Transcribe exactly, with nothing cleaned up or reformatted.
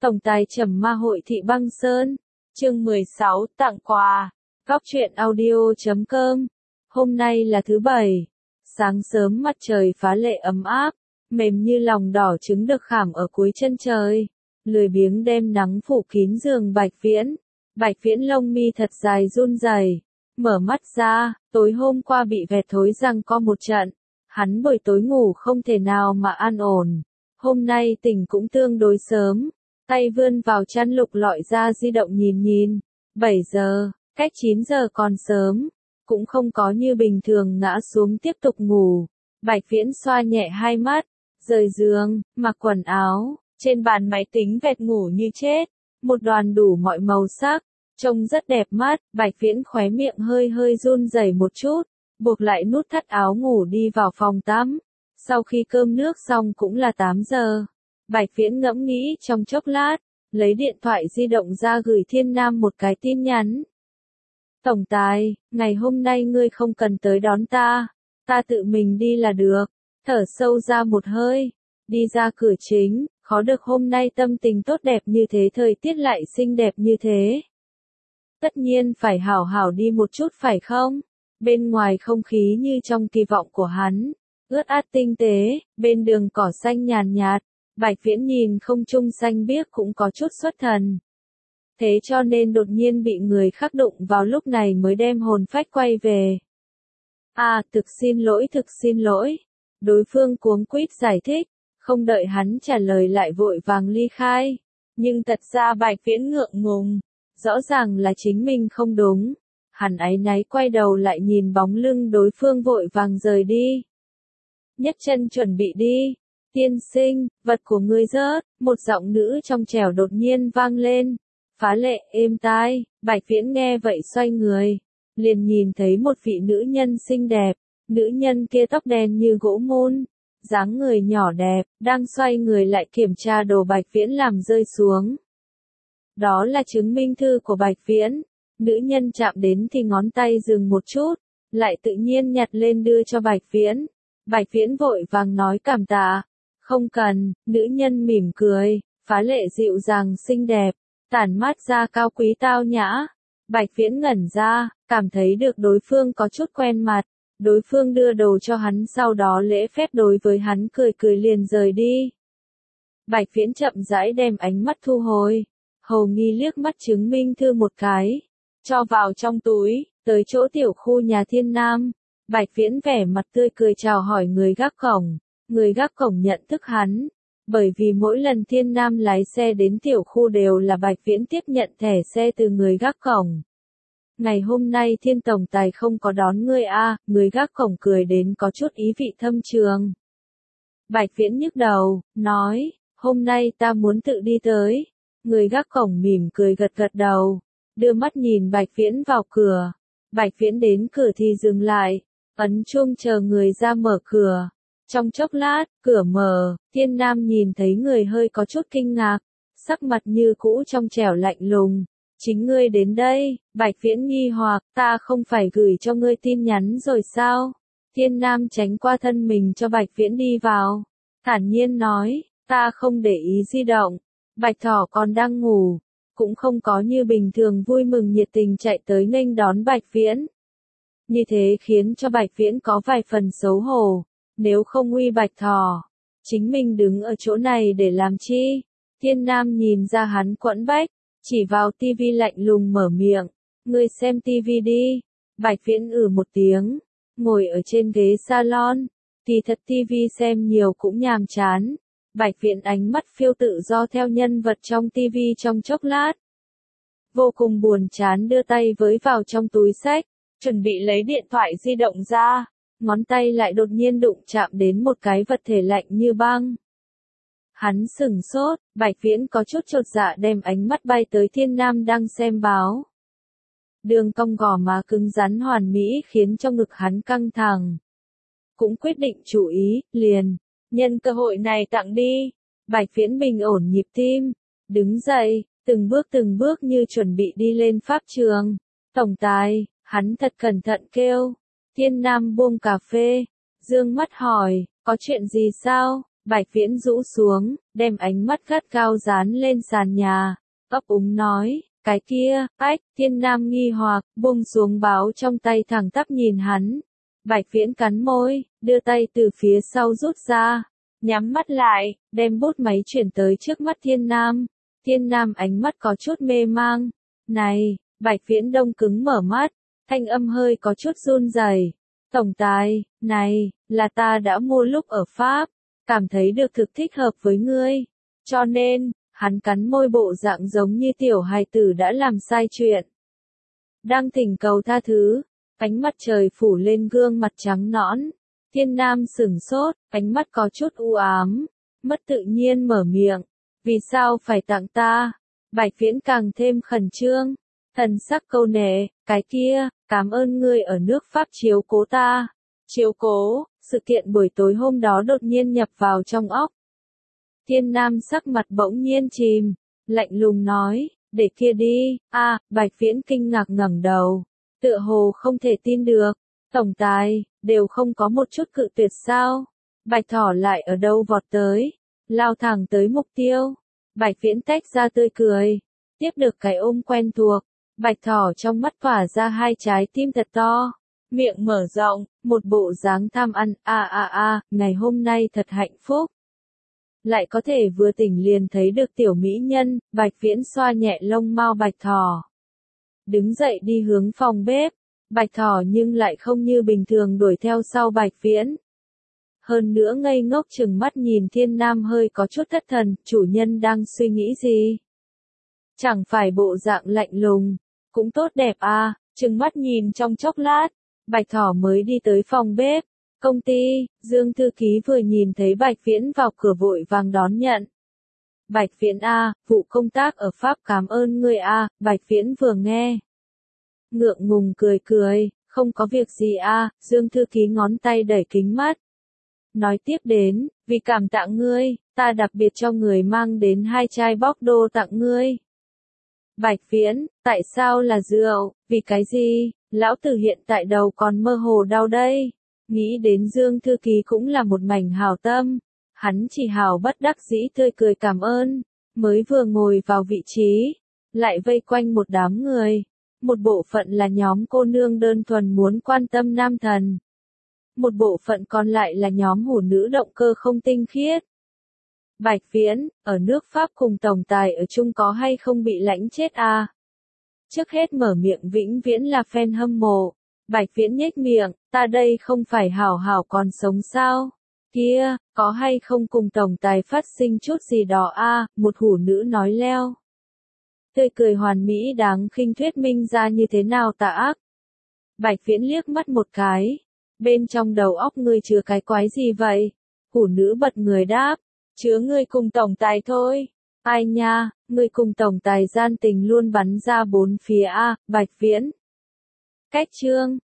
Tổng tài Trầm Ma Hội Thị Băng Sơn, chương mười sáu, tặng quà, góc truyện audio chấm com. Hôm nay là thứ bảy, sáng sớm mặt trời phá lệ ấm áp, mềm như lòng đỏ trứng được khảm ở cuối chân trời, lười biếng đem nắng phủ kín giường Bạch Viễn. Bạch Viễn lông mi thật dài run rẩy, mở mắt ra, tối hôm qua bị vẹt thối răng co một trận, hắn buổi tối ngủ không thể nào mà an ổn. Hôm nay tỉnh cũng tương đối sớm, tay vươn vào chăn lục lọi ra di động nhìn nhìn, bảy giờ, cách chín giờ còn sớm, cũng không có như bình thường ngã xuống tiếp tục ngủ. Bạch Viễn xoa nhẹ hai mắt, rời giường, mặc quần áo, trên bàn máy tính vẹt ngủ như chết, một đoàn đủ mọi màu sắc, trông rất đẹp mắt. Bạch Viễn khóe miệng hơi hơi run rẩy một chút, buộc lại nút thắt áo ngủ đi vào phòng tắm. Sau khi cơm nước xong cũng là tám giờ. Bạch Viễn ngẫm nghĩ trong chốc lát, lấy điện thoại di động ra gửi Thiên Nam một cái tin nhắn. Tổng tài, ngày hôm nay ngươi không cần tới đón ta, ta tự mình đi là được. Thở sâu ra một hơi, đi ra cửa chính, khó được hôm nay tâm tình tốt đẹp như thế, thời tiết lại xinh đẹp như thế. Tất nhiên phải hảo hảo đi một chút phải không? Bên ngoài không khí như trong kỳ vọng của hắn, ướt át tinh tế, bên đường cỏ xanh nhàn nhạt, Bạch Viễn nhìn không trung xanh biếc cũng có chút xuất thần. Thế cho nên đột nhiên bị người khác đụng vào lúc này mới đem hồn phách quay về. À, thực xin lỗi, thực xin lỗi. Đối phương cuống quýt giải thích, không đợi hắn trả lời lại vội vàng ly khai. Nhưng thật ra Bạch Viễn ngượng ngùng, rõ ràng là chính mình không đúng. Hắn áy náy quay đầu lại nhìn bóng lưng đối phương vội vàng rời đi. Nhấc chân chuẩn bị đi. Tiên sinh, vật của ngươi rớt, một giọng nữ trong trẻo đột nhiên vang lên, phá lệ êm tai. Bạch Viễn nghe vậy xoay người, liền nhìn thấy một vị nữ nhân xinh đẹp, nữ nhân kia tóc đen như gỗ mun, dáng người nhỏ đẹp, đang xoay người lại kiểm tra đồ Bạch Viễn làm rơi xuống. Đó là chứng minh thư của Bạch Viễn. Nữ nhân chạm đến thì ngón tay dừng một chút, lại tự nhiên nhặt lên đưa cho Bạch Viễn. Bạch Viễn vội vàng nói cảm tạ. Không cần. Nữ nhân mỉm cười, phá lệ dịu dàng xinh đẹp, tản mát ra cao quý tao nhã. Bạch Viễn ngẩn ra, cảm thấy được đối phương có chút quen mặt. Đối phương đưa đồ cho hắn, sau đó lễ phép đối với hắn cười cười liền rời đi. Bạch Viễn chậm rãi đem ánh mắt thu hồi, hầu nghi liếc mắt chứng minh thư một cái, cho vào trong túi, tới chỗ tiểu khu nhà Thiên Nam. Bạch Viễn vẻ mặt tươi cười chào hỏi người gác cổng. Người gác cổng nhận thức hắn, bởi vì mỗi lần Thiên Nam lái xe đến tiểu khu đều là Bạch Viễn tiếp nhận thẻ xe từ người gác cổng. Ngày hôm nay Thiên tổng tài không có đón ngươi a, à, người gác cổng cười đến có chút ý vị thâm trường. Bạch Viễn nhức đầu, nói, hôm nay ta muốn tự đi tới. Người gác cổng mỉm cười gật gật đầu, đưa mắt nhìn Bạch Viễn vào cửa. Bạch Viễn đến cửa thì dừng lại, ấn chuông chờ người ra mở cửa. Trong chốc lát, cửa mở, Thiên Nam nhìn thấy người hơi có chút kinh ngạc, sắc mặt như cũ trong trẻo lạnh lùng. Chính ngươi đến đây. Bạch Viễn nghi hoặc, ta không phải gửi cho ngươi tin nhắn rồi sao? Thiên Nam tránh qua thân mình cho Bạch Viễn đi vào, thản nhiên nói, ta không để ý di động. Bạch Thỏ còn đang ngủ, cũng không có như bình thường vui mừng nhiệt tình chạy tới nghênh đón Bạch Viễn. Như thế khiến cho Bạch Viễn có vài phần xấu hổ. Nếu không uy Bạch Thỏ, chính mình đứng ở chỗ này để làm chi? Thiên Nam nhìn ra hắn quẫn bách, chỉ vào tivi lạnh lùng mở miệng, ngươi xem tivi đi. Bạch Viễn ử một tiếng, ngồi ở trên ghế salon, kỳ thật tivi xem nhiều cũng nhàm chán. Bạch Viễn ánh mắt phiêu tự do theo nhân vật trong tivi trong chốc lát. Vô cùng buồn chán đưa tay với vào trong túi xách, chuẩn bị lấy điện thoại di động ra. Ngón tay lại đột nhiên đụng chạm đến một cái vật thể lạnh như băng. Hắn sửng sốt, Bạch Viễn có chút chột dạ đem ánh mắt bay tới Thiên Nam đang xem báo. Đường cong gò má cứng rắn hoàn mỹ khiến cho ngực hắn căng thẳng. Cũng quyết định chú ý, liền, nhân cơ hội này tặng đi. Bạch Viễn bình ổn nhịp tim, đứng dậy, từng bước từng bước như chuẩn bị đi lên pháp trường. Tổng tài, hắn thật cẩn thận kêu. Thiên Nam buông cà phê, dương mắt hỏi, có chuyện gì sao? Bạch Viễn rũ xuống, đem ánh mắt gắt cao dán lên sàn nhà, ấp úng nói, cái kia, ách, Thiên Nam nghi hoặc, buông xuống báo trong tay thẳng tắp nhìn hắn. Bạch Viễn cắn môi, đưa tay từ phía sau rút ra, nhắm mắt lại, đem bút máy chuyển tới trước mắt Thiên Nam. Thiên Nam ánh mắt có chút mê mang. Này, Bạch Viễn đông cứng mở mắt, thanh âm hơi có chút run rẩy. Tổng tài, này, là ta đã mua lúc ở Pháp, cảm thấy được thực thích hợp với ngươi. Cho nên, hắn cắn môi bộ dạng giống như tiểu hài tử đã làm sai chuyện. Đang thỉnh cầu tha thứ, ánh mặt trời phủ lên gương mặt trắng nõn. Thiên Nam sửng sốt, ánh mắt có chút u ám, mất tự nhiên mở miệng. Vì sao phải tặng ta? Bạch Viễn càng thêm khẩn trương, thần sắc câu nệ, cái kia, cảm ơn ngươi ở nước Pháp chiếu cố ta. Chiếu cố, sự kiện buổi tối hôm đó đột nhiên nhập vào trong óc. Thiên Nam sắc mặt bỗng nhiên chìm, lạnh lùng nói, để kia đi. A, Bạch Viễn kinh ngạc ngẩng đầu, tựa hồ không thể tin được. Tổng tài, đều không có một chút cự tuyệt sao? Bạch Thỏ lại ở đâu vọt tới, lao thẳng tới mục tiêu. Bạch Viễn tách ra tươi cười, tiếp được cái ôm quen thuộc. Bạch Thỏ trong mắt tỏa ra hai trái tim thật to, miệng mở rộng, một bộ dáng tham ăn. A a a, ngày hôm nay thật hạnh phúc. Lại có thể vừa tỉnh liền thấy được tiểu mỹ nhân. Bạch Viễn xoa nhẹ lông mao Bạch Thỏ, đứng dậy đi hướng phòng bếp. Bạch Thỏ nhưng lại không như bình thường đuổi theo sau Bạch Viễn. Hơn nữa ngây ngốc chừng mắt nhìn Thiên Nam hơi có chút thất thần, chủ nhân đang suy nghĩ gì? Chẳng phải bộ dạng lạnh lùng, cũng tốt đẹp à, chừng mắt nhìn trong chốc lát, Bạch Thỏ mới đi tới phòng bếp. Công ty, Dương thư ký vừa nhìn thấy Bạch Viễn vào cửa vội vàng đón nhận. Bạch Viễn a, vụ công tác ở Pháp cảm ơn ngươi a. Bạch Viễn vừa nghe, ngượng ngùng cười cười, không có việc gì a. Dương thư ký ngón tay đẩy kính mắt, nói tiếp đến, vì cảm tạ ngươi, ta đặc biệt cho người mang đến hai chai bóc đô tặng ngươi. Bạch Viễn, tại sao là rượu, vì cái gì, lão tử hiện tại đầu còn mơ hồ đau đây. Nghĩ đến Dương thư ký cũng là một mảnh hảo tâm, hắn chỉ hảo bất đắc dĩ tươi cười cảm ơn, mới vừa ngồi vào vị trí, lại vây quanh một đám người. Một bộ phận là nhóm cô nương đơn thuần muốn quan tâm nam thần. Một bộ phận còn lại là nhóm hủ nữ động cơ không tinh khiết. Bạch Viễn, ở nước Pháp cùng tổng tài ở chung có hay không bị lãnh chết à? Trước hết mở miệng vĩnh viễn là fan hâm mộ. Bạch Viễn nhếch miệng, ta đây không phải hảo hảo còn sống sao? Kia, có hay không cùng tổng tài phát sinh chút gì đó à? Một hủ nữ nói leo. Tươi cười hoàn mỹ đáng khinh thuyết minh ra như thế nào tà ác. Bạch Viễn liếc mắt một cái. Bên trong đầu óc ngươi chứa cái quái gì vậy? Hủ nữ bật người đáp. Chứa ngươi cùng tổng tài thôi. Ai nha, ngươi cùng tổng tài gian tình luôn bắn ra bốn phía a. Bạch Viễn. Cách chương.